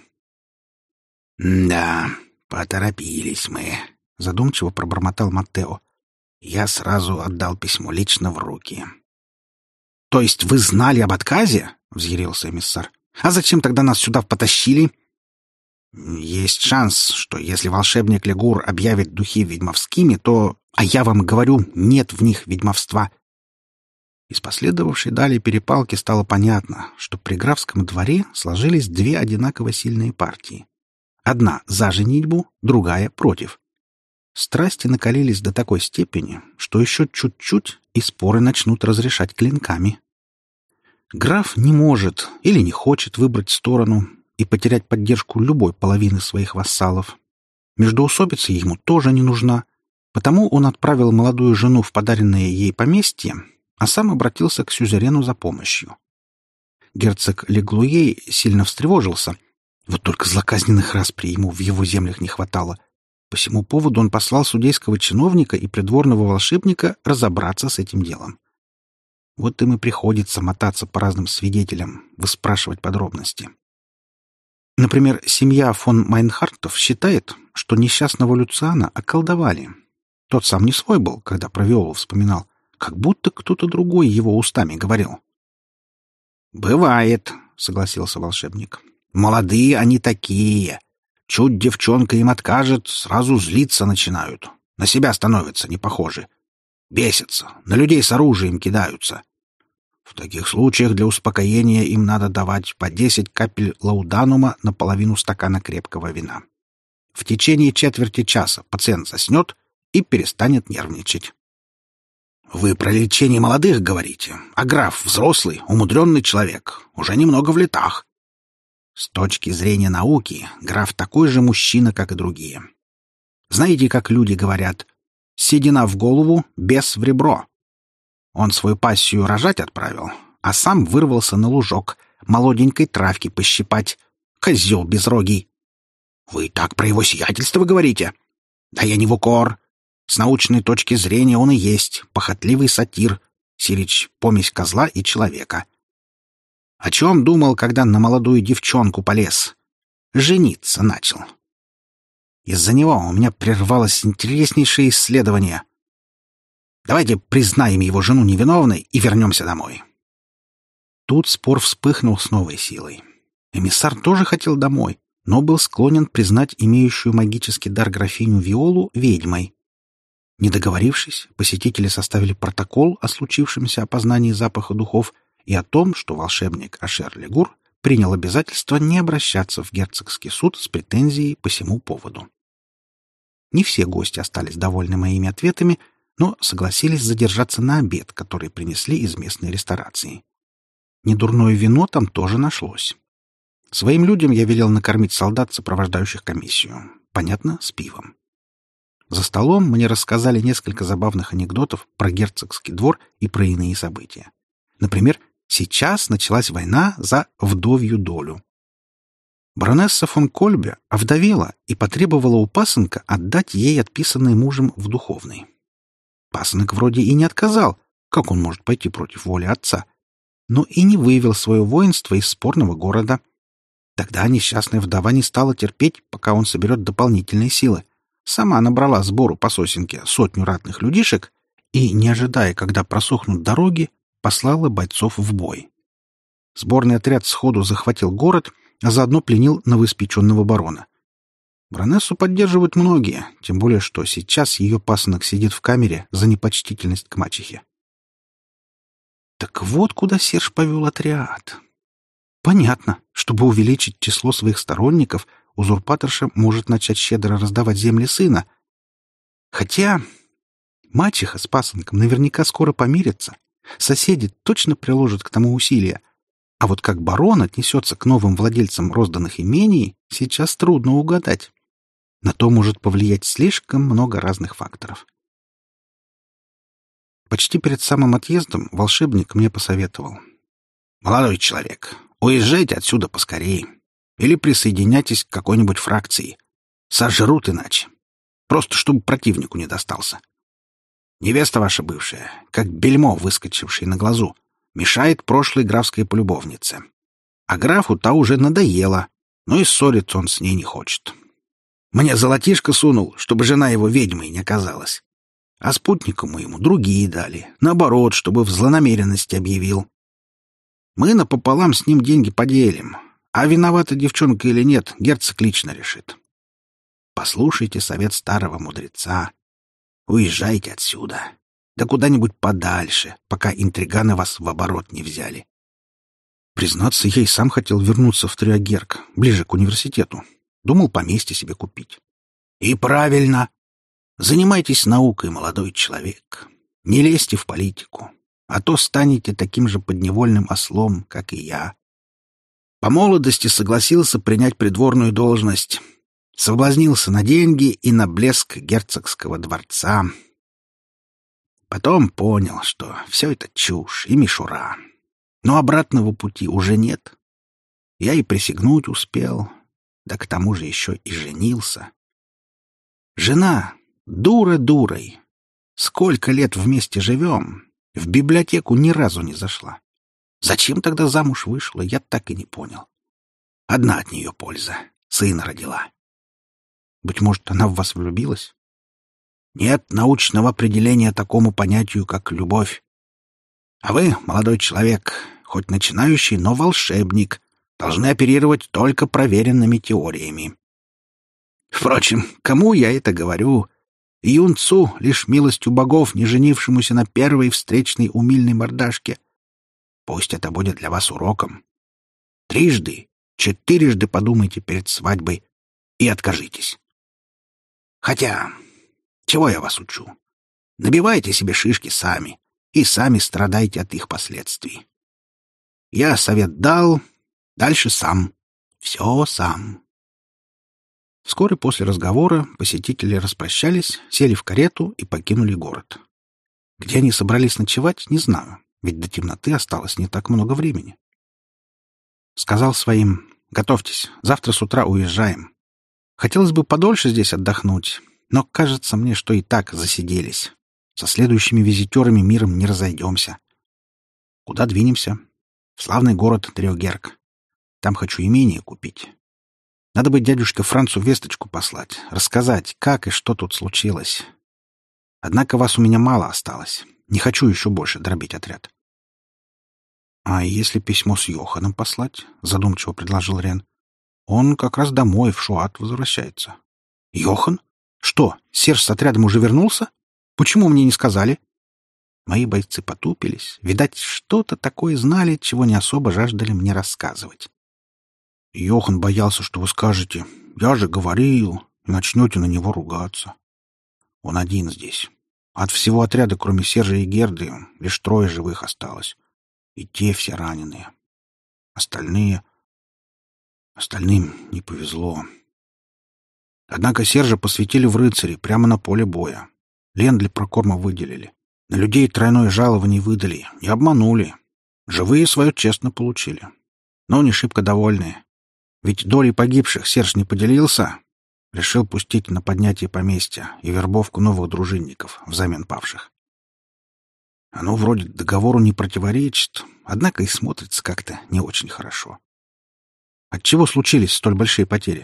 «Да, поторопились мы», — задумчиво пробормотал Маттео. «Я сразу отдал письмо лично в руки». «То есть вы знали об отказе?» — взъярился эмиссар. «А зачем тогда нас сюда потащили?» «Есть шанс, что если волшебник Легур объявит духи ведьмовскими, то... А я вам говорю, нет в них ведьмовства». Из последовавшей далее перепалки стало понятно, что при графском дворе сложились две одинаково сильные партии. Одна за женитьбу, другая против. Страсти накалились до такой степени, что еще чуть-чуть, и споры начнут разрешать клинками. Граф не может или не хочет выбрать сторону и потерять поддержку любой половины своих вассалов. Междоусобица ему тоже не нужна, потому он отправил молодую жену в подаренное ей поместье, а сам обратился к сюзерену за помощью. Герцог Леглуей сильно встревожился, вот только злоказненных расприй ему в его землях не хватало. По сему поводу он послал судейского чиновника и придворного волшебника разобраться с этим делом. Вот им и приходится мотаться по разным свидетелям, выспрашивать подробности. Например, семья фон Майнхартов считает, что несчастного Люциана околдовали. Тот сам не свой был, когда про Виолу вспоминал, как будто кто-то другой его устами говорил. «Бывает», — согласился волшебник. «Молодые они такие. Чуть девчонка им откажет, сразу злиться начинают. На себя становятся не похожи. Бесятся, на людей с оружием кидаются. В таких случаях для успокоения им надо давать по 10 капель лауданума на половину стакана крепкого вина. В течение четверти часа пациент заснет и перестанет нервничать». «Вы про лечение молодых говорите, а граф взрослый, умудренный человек, уже немного в летах. С точки зрения науки, граф такой же мужчина, как и другие. Знаете, как люди говорят: седина в голову, бес в ребро. Он свою пассию рожать отправил, а сам вырвался на лужок, молоденькой травки пощипать. Козел безрогий. Вы так про его сиятельство говорите? Да я не в укор. С научной точки зрения он и есть похотливый сатир, сирич помесь козла и человека. О чем думал, когда на молодую девчонку полез? Жениться начал. Из-за него у меня прервалось интереснейшее исследование. Давайте признаем его жену невиновной и вернемся домой». Тут спор вспыхнул с новой силой. Эмиссар тоже хотел домой, но был склонен признать имеющую магический дар графиню Виолу ведьмой. Не договорившись, посетители составили протокол о случившемся опознании запаха духов и о том, что волшебник Ашер-Легур принял обязательство не обращаться в герцогский суд с претензией по сему поводу. Не все гости остались довольны моими ответами, но согласились задержаться на обед, который принесли из местной ресторации. Недурное вино там тоже нашлось. Своим людям я велел накормить солдат, сопровождающих комиссию. Понятно, с пивом. За столом мне рассказали несколько забавных анекдотов про герцогский двор и про иные события. Например, сейчас началась война за вдовью долю. Баронесса фон Кольбе овдовела и потребовала у пасынка отдать ей отписанный мужем в духовный. Пасынок вроде и не отказал, как он может пойти против воли отца, но и не вывел свое воинство из спорного города. Тогда несчастная вдова не стала терпеть, пока он соберет дополнительные силы. Сама набрала сбору по сосенке 100 ратных людишек и, не ожидая, когда просохнут дороги, послала бойцов в бой. Сборный отряд сходу захватил город, а заодно пленил новоиспеченного барона. Баронессу поддерживают многие, тем более, что сейчас ее пасынок сидит в камере за непочтительность к мачехе. Так вот куда Серж повел отряд. Понятно, чтобы увеличить число своих сторонников, узурпаторша может начать щедро раздавать земли сына. Хотя мачеха с пасынком наверняка скоро помирятся. Соседи точно приложат к тому усилия. А вот как барон отнесется к новым владельцам розданных имений, сейчас трудно угадать. На то может повлиять слишком много разных факторов. Почти перед самым отъездом волшебник мне посоветовал. «Молодой человек, уезжайте отсюда поскорее. Или присоединяйтесь к какой-нибудь фракции. Сожрут иначе. Просто чтобы противнику не достался. Невеста ваша бывшая, как бельмо, выскочившее на глазу, мешает прошлой графской полюбовнице. А графу та уже надоела, но и ссориться он с ней не хочет. Мне золотишко сунул, чтобы жена его ведьмой не оказалась. А спутнику моему другие дали, наоборот, чтобы в злонамеренности объявил. Мы напополам с ним деньги поделим, а виновата девчонка или нет, герцог лично решит. Послушайте совет старого мудреца. Уезжайте отсюда. Да куда-нибудь подальше, пока интриганы вас в оборот не взяли. Признаться, я и сам хотел вернуться в Триагерк, ближе к университету. Думал поместье себе купить. И правильно. Занимайтесь наукой, молодой человек. Не лезьте в политику, а то станете таким же подневольным ослом, как и я. По молодости согласился принять придворную должность. Соблазнился на деньги и на блеск герцогского дворца. Потом понял, что все это чушь и мишура. Но обратного пути уже нет. Я и присягнуть успел, да к тому же еще и женился. Жена дура дурой. Сколько лет вместе живем, в библиотеку ни разу не зашла. Зачем тогда замуж вышла, я так и не понял. Одна от нее польза — сына родила. Быть может, она в вас влюбилась? Нет научного определения такому понятию, как любовь. А вы, молодой человек, хоть начинающий, но волшебник, должны оперировать только проверенными теориями. Впрочем, кому я это говорю? Юнцу, лишь милостью богов, не женившемуся на первой встречной умильной мордашке. Пусть это будет для вас уроком. 3, 4 подумайте перед свадьбой и откажитесь. Хотя, чего я вас учу? Набивайте себе шишки сами и сами страдайте от их последствий. Я совет дал, дальше сам. Все сам. Вскоре после разговора посетители распрощались, сели в карету и покинули город. Где они собрались ночевать, не знаю, ведь до темноты осталось не так много времени. Сказал своим: «Готовьтесь, завтра с утра уезжаем. Хотелось бы подольше здесь отдохнуть, но кажется мне, что и так засиделись. Со следующими визитерами миром не разойдемся. Куда двинемся? В славный город Триогерк. Там хочу имение купить. Надо бы дядюшке Францу весточку послать, рассказать, как и что тут случилось. Однако вас у меня мало осталось. Не хочу еще больше дробить отряд». «А если письмо с Йоханом послать?» — задумчиво предложил Рен. Он как раз домой, в Шуат, возвращается. Йохан? Что, Серж с отрядом уже вернулся? Почему мне не сказали? Мои бойцы потупились. Видать, что-то такое знали, чего не особо жаждали мне рассказывать. Йохан боялся, что вы скажете: «Я же говорил», и начнете на него ругаться. Он один здесь. От всего отряда, кроме Сержа и Герды, лишь 3 живых осталось. И те все раненые. Остальным не повезло. Однако Сержа посвятили в рыцари прямо на поле боя. Лен для прокорма выделили. На людей тройное жалование выдали. Не обманули. Живые свое честно получили. Но не шибко довольные. Ведь долей погибших Серж не поделился. Решил пустить на поднятие поместья и вербовку новых дружинников взамен павших. Оно вроде договору не противоречит, однако и смотрится как-то не очень хорошо. Отчего случились столь большие потери?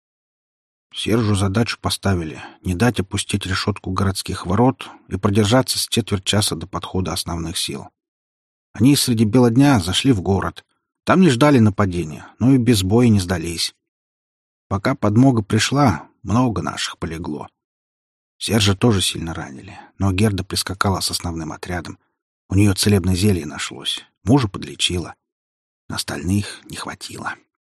Сержу задачу поставили — не дать опустить решетку городских ворот и продержаться с четверть часа до подхода основных сил. Они среди бела дня зашли в город. Там не ждали нападения, но и без боя не сдались. Пока подмога пришла, много наших полегло. Сержа тоже сильно ранили, но Герда прискакала с основным отрядом. У нее целебное зелье нашлось, мужа подлечила. На остальных не хватило.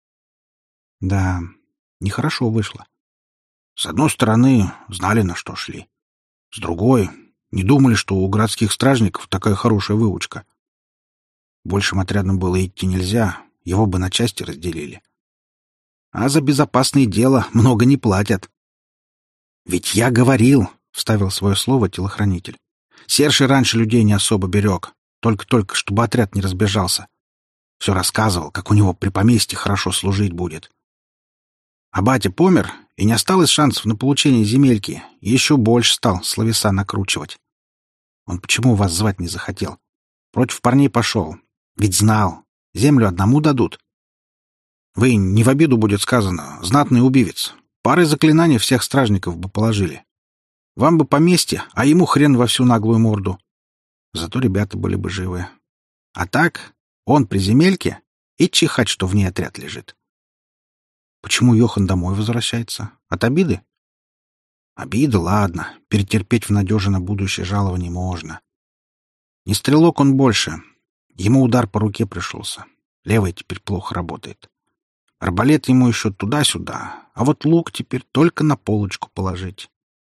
Да, нехорошо вышло. С одной стороны, знали, на что шли. С другой, не думали, что у городских стражников такая хорошая выучка. Большим отрядом было идти нельзя, его бы на части разделили. А за безопасное дело много не платят. «Ведь я говорил», — вставил свое слово телохранитель. «Серж и раньше людей не особо берег, только чтобы отряд не разбежался. Все рассказывал, как у него при поместье хорошо служить будет. А батя помер, и не осталось шансов на получение земельки, и еще больше стал словеса накручивать. Он почему вас звать не захотел? Против парней пошел. Ведь знал, землю одному дадут. Вы, не в обиду будет сказано, знатный убивец. Парой заклинаний всех стражников бы положили. Вам бы поместье, а ему хрен во всю наглую морду. Зато ребята были бы живы. А так, он при земельке и чихать, что в ней отряд лежит. Почему Йохан домой возвращается? От обиды? Обида, ладно, перетерпеть в надежде на будущее жалование можно. Не стрелок он больше. Ему удар по руке пришелся. Левая теперь плохо работает. Арбалет ему еще туда-сюда, а вот лук теперь только на полочку положить.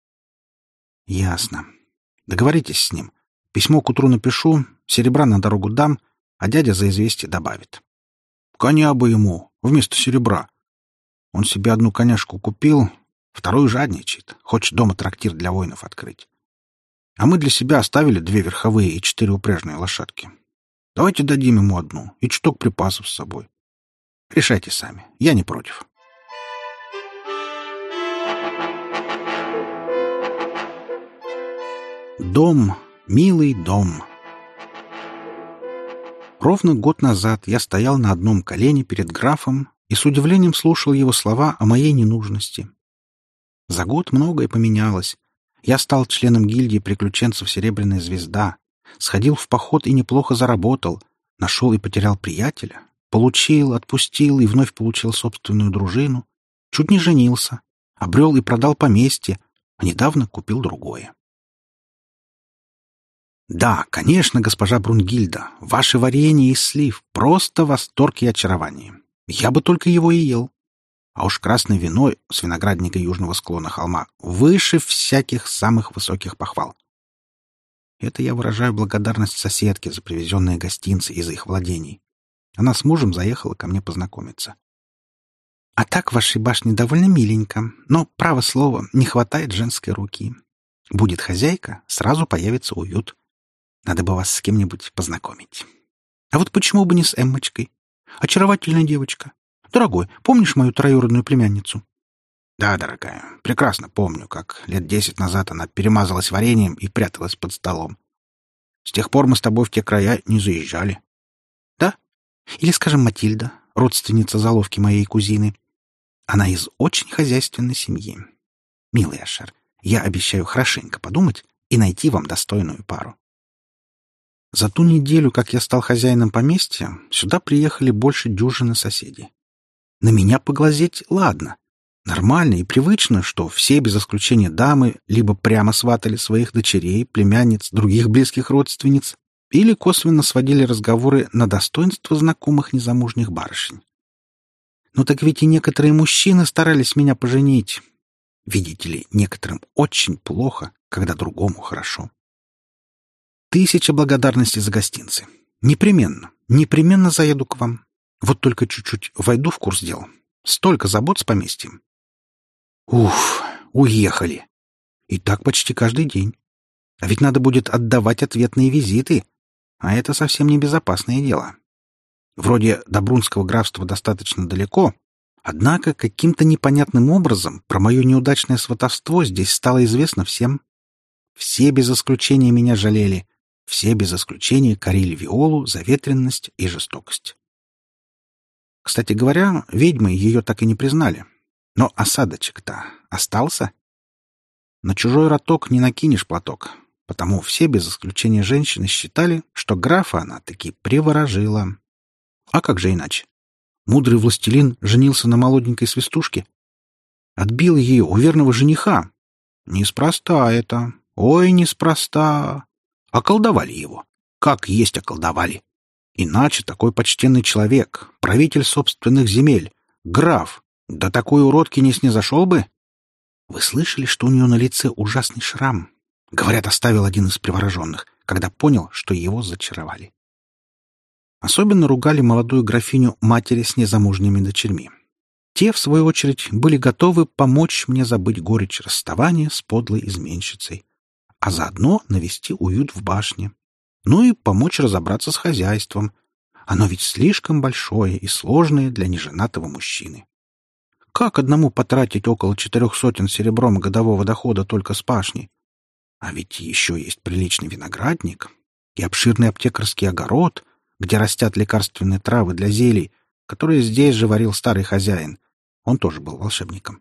Ясно. Договоритесь с ним. Письмо к утру напишу, серебра на дорогу дам, а дядя за известие добавит. Коня бы ему вместо серебра. Он себе одну коняшку купил, вторую жадничает, хочет дома трактир для воинов открыть. А мы для себя оставили 2 верховые и 4 упряжные лошадки. Давайте дадим ему одну и чуток припасов с собой. Решайте сами, я не против. Дом, милый дом. Ровно год назад я стоял на одном колене перед графом и с удивлением слушал его слова о моей ненужности. За год многое поменялось. Я стал членом гильдии приключенцев «Серебряная звезда», сходил в поход и неплохо заработал, нашел и потерял приятеля, получил, отпустил и вновь получил собственную дружину, чуть не женился, обрел и продал поместье, а недавно купил другое. Да, конечно, госпожа Брунгильда, ваше варенье из слив — просто восторг и очарование. Я бы только его и ел. А уж красное вино с виноградника южного склона холма выше всяких самых высоких похвал. Это я выражаю благодарность соседке за привезенные гостинцы из их владений. Она с мужем заехала ко мне познакомиться. А так в вашей башне довольно миленько, но, право слово, не хватает женской руки. Будет хозяйка, сразу появится уют. Надо бы вас с кем-нибудь познакомить. А вот почему бы не с Эммочкой? Очаровательная девочка. Дорогой, помнишь мою троюродную племянницу? Да, дорогая, прекрасно помню, как лет 10 назад она перемазалась вареньем и пряталась под столом. С тех пор мы с тобой в те края не заезжали. Да? Или, скажем, Матильда, родственница заловки моей кузины. Она из очень хозяйственной семьи. Милый Ашер, я обещаю хорошенько подумать и найти вам достойную пару. За ту неделю, как я стал хозяином поместья, сюда приехали больше дюжины соседей. На меня поглазеть — ладно. Нормально и привычно, что все без исключения дамы либо прямо сватали своих дочерей, племянниц, других близких родственниц, или косвенно сводили разговоры на достоинство знакомых незамужних барышень. Но так ведь и некоторые мужчины старались меня поженить. Видите ли, некоторым очень плохо, когда другому хорошо. 1000 благодарностей за гостинцы. Непременно заеду к вам. Вот только чуть-чуть войду в курс дел. Столько забот с поместьем. Уф, уехали. И так почти каждый день. А ведь надо будет отдавать ответные визиты. А это совсем не безопасное дело. Вроде Добрунского графства достаточно далеко, однако каким-то непонятным образом про мое неудачное сватовство здесь стало известно всем. Все без исключения меня жалели, все без исключения корили Виолу за ветренность и жестокость. Кстати говоря, ведьмы ее так и не признали. Но осадочек-то остался. На чужой роток не накинешь платок, потому все без исключения женщины считали, что графа она таки приворожила. А как же иначе? Мудрый властелин женился на молоденькой свистушке. Отбил ее у верного жениха. Неспроста это. Ой, неспроста. Околдовали его. Как есть околдовали. Иначе такой почтенный человек, правитель собственных земель, граф, до такой уродки не снизошел бы. Вы слышали, что у нее на лице ужасный шрам? Говорят, оставил один из привороженных, когда понял, что его зачаровали. Особенно ругали молодую графиню матери с незамужними дочерьми. Те, в свою очередь, были готовы помочь мне забыть горечь расставания с подлой изменщицей, а заодно навести уют в башне. Ну и помочь разобраться с хозяйством. Оно ведь слишком большое и сложное для неженатого мужчины. Как одному потратить около 400 серебром годового дохода только с пашни? А ведь еще есть приличный виноградник и обширный аптекарский огород, где растят лекарственные травы для зелий, которые здесь же варил старый хозяин. Он тоже был волшебником.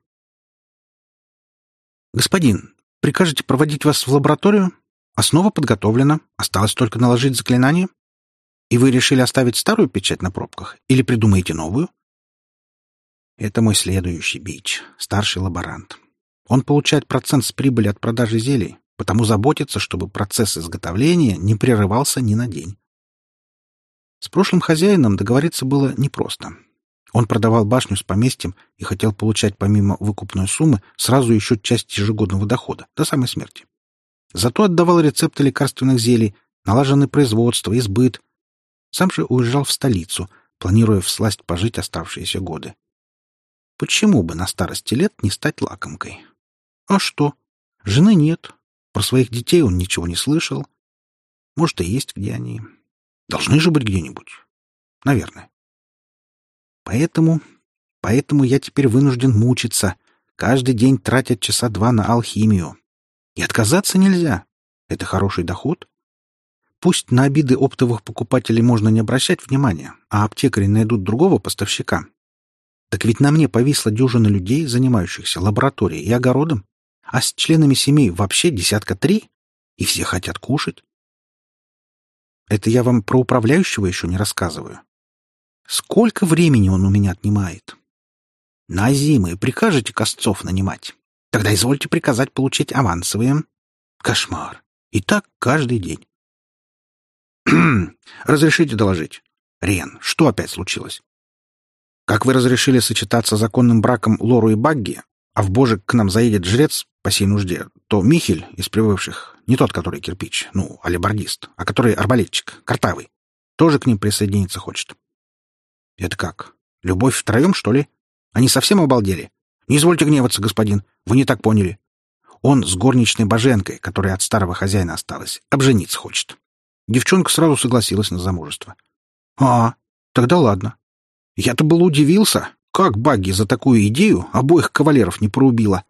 «Господин, прикажете проводить вас в лабораторию? Основа подготовлена, осталось только наложить заклинание. И вы решили оставить старую печать на пробках или придумаете новую?» Это мой следующий бич, старший лаборант. Он получает процент с прибыли от продажи зелий, потому заботится, чтобы процесс изготовления не прерывался ни на день. С прошлым хозяином договориться было непросто. Он продавал башню с поместьем и хотел получать помимо выкупной суммы сразу еще часть ежегодного дохода, до самой смерти. Зато отдавал рецепты лекарственных зелий, налаженное производство и сбыт. Сам же уезжал в столицу, планируя всласть пожить оставшиеся годы. Почему бы на старости лет не стать лакомкой? А что? Жены нет. Про своих детей он ничего не слышал. Может, и есть где они. Должны же быть где-нибудь. Наверное. Поэтому я теперь вынужден мучиться, каждый день тратя часа 2 на алхимию. И отказаться нельзя. Это хороший доход. Пусть на обиды оптовых покупателей можно не обращать внимания, а аптекари найдут другого поставщика. Так ведь на мне повисла дюжина людей, занимающихся лабораторией и огородом, а с членами семей вообще 3 десятка, и все хотят кушать. Это я вам про управляющего еще не рассказываю. Сколько времени он у меня отнимает? На зимы прикажете косцов нанимать? Тогда извольте приказать получить авансовые. Кошмар. И так каждый день. Разрешите доложить. Рен, что опять случилось? Как вы разрешили сочетаться законным браком Лору и Багги, а в Божик к нам заедет жрец по сей нужде, то Михель из прибывших, не тот, который кирпич, алебардист, а который арбалетчик, картавый, тоже к ним присоединиться хочет. Это как? Любовь втроем, что ли? Они совсем обалдели? Не извольте гневаться, господин, вы не так поняли. Он с горничной Боженкой, которая от старого хозяина осталась, обжениться хочет. Девчонка сразу согласилась на замужество. А, тогда ладно. Я-то был удивился, как Багги за такую идею обоих кавалеров не порубила.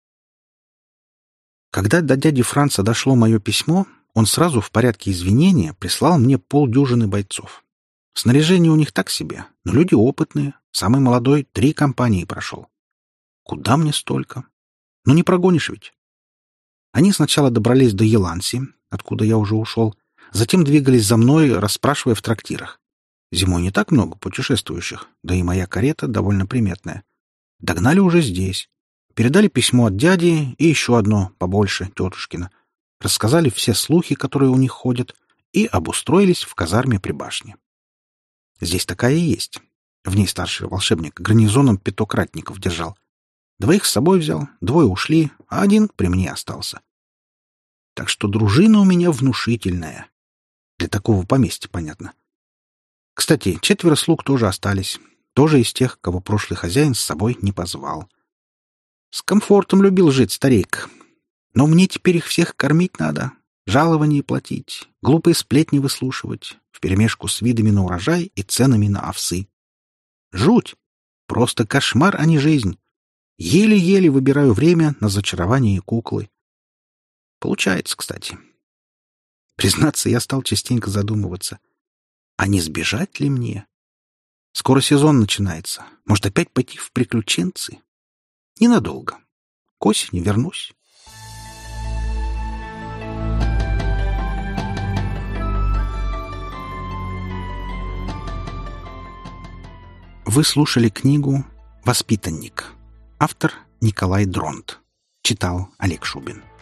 Когда до дяди Франца дошло мое письмо, он сразу в порядке извинения прислал мне 50 бойцов. Снаряжение у них так себе, но люди опытные. Самый молодой 3 компании прошел. Куда мне столько? Не прогонишь ведь. Они сначала добрались до Еланси, откуда я уже ушел, затем двигались за мной, расспрашивая в трактирах. Зимой не так много путешествующих, да и моя карета довольно приметная. Догнали уже здесь. Передали письмо от дяди и еще одно, побольше, тетушкина. Рассказали все слухи, которые у них ходят, и обустроились в казарме при башне. Здесь такая и есть. В ней старший волшебник гарнизоном 5 ратников держал. 2 с собой взял, 2 ушли, а 1 при мне остался. Так что дружина у меня внушительная. Для такого поместья, понятно. Кстати, 4 слуг тоже остались. Тоже из тех, кого прошлый хозяин с собой не позвал. С комфортом любил жить старик. Но мне теперь их всех кормить надо, жалования платить, глупые сплетни выслушивать, вперемешку с видами на урожай и ценами на овсы. Жуть! Просто кошмар, а не жизнь. Еле-еле выбираю время на зачарование куклы. Получается, кстати. Признаться, я стал частенько задумываться. А не сбежать ли мне? Скоро сезон начинается. Может, опять пойти в приключенцы? Ненадолго. К осени вернусь. Вы слушали книгу «Воспитанник». Автор Николай Дронт. Читал Олег Шубин.